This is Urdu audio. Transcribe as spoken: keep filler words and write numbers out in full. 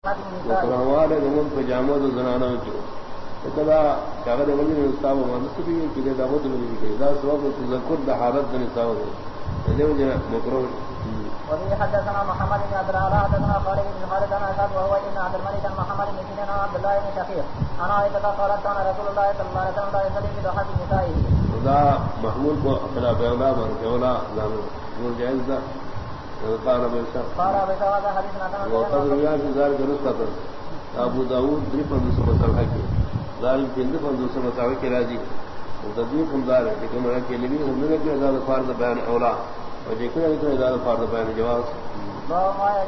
ہمارے گمن پجامہ تو زنانہ کی اتنا کاغذ ولی نے استاب مانس بھی کہ دعوت ملی کہ اذا سبب تذکر بحالت نساء ہے جو مکروہ وفي حدثنا محمد بن عبد الله حدثنا خالد بن خالد عن اسد وهو ابن عبد الملك عن محمد بن سيرين عن عبد الله بن شقيق انا عائشة قالت كان رسول الله صلى الله عليه وسلم لا يصلي في ضحى نسائه خدا محمود کو اپنا پیغام اور کہولا نور جائز دا قال ابو اسحاق قال ابو اسحاق حديث ناتن وقد روى في ذلك نسخة ابو داود درفن مسلح کی ظالم تند فن دوسرے مساوی کے راضی تدبیر ہمدار ہے لیکن میں کہ نبی ہم نے کہ ازاد فرض بیان اولا اور جے کہ ازاد فرض بیان جواز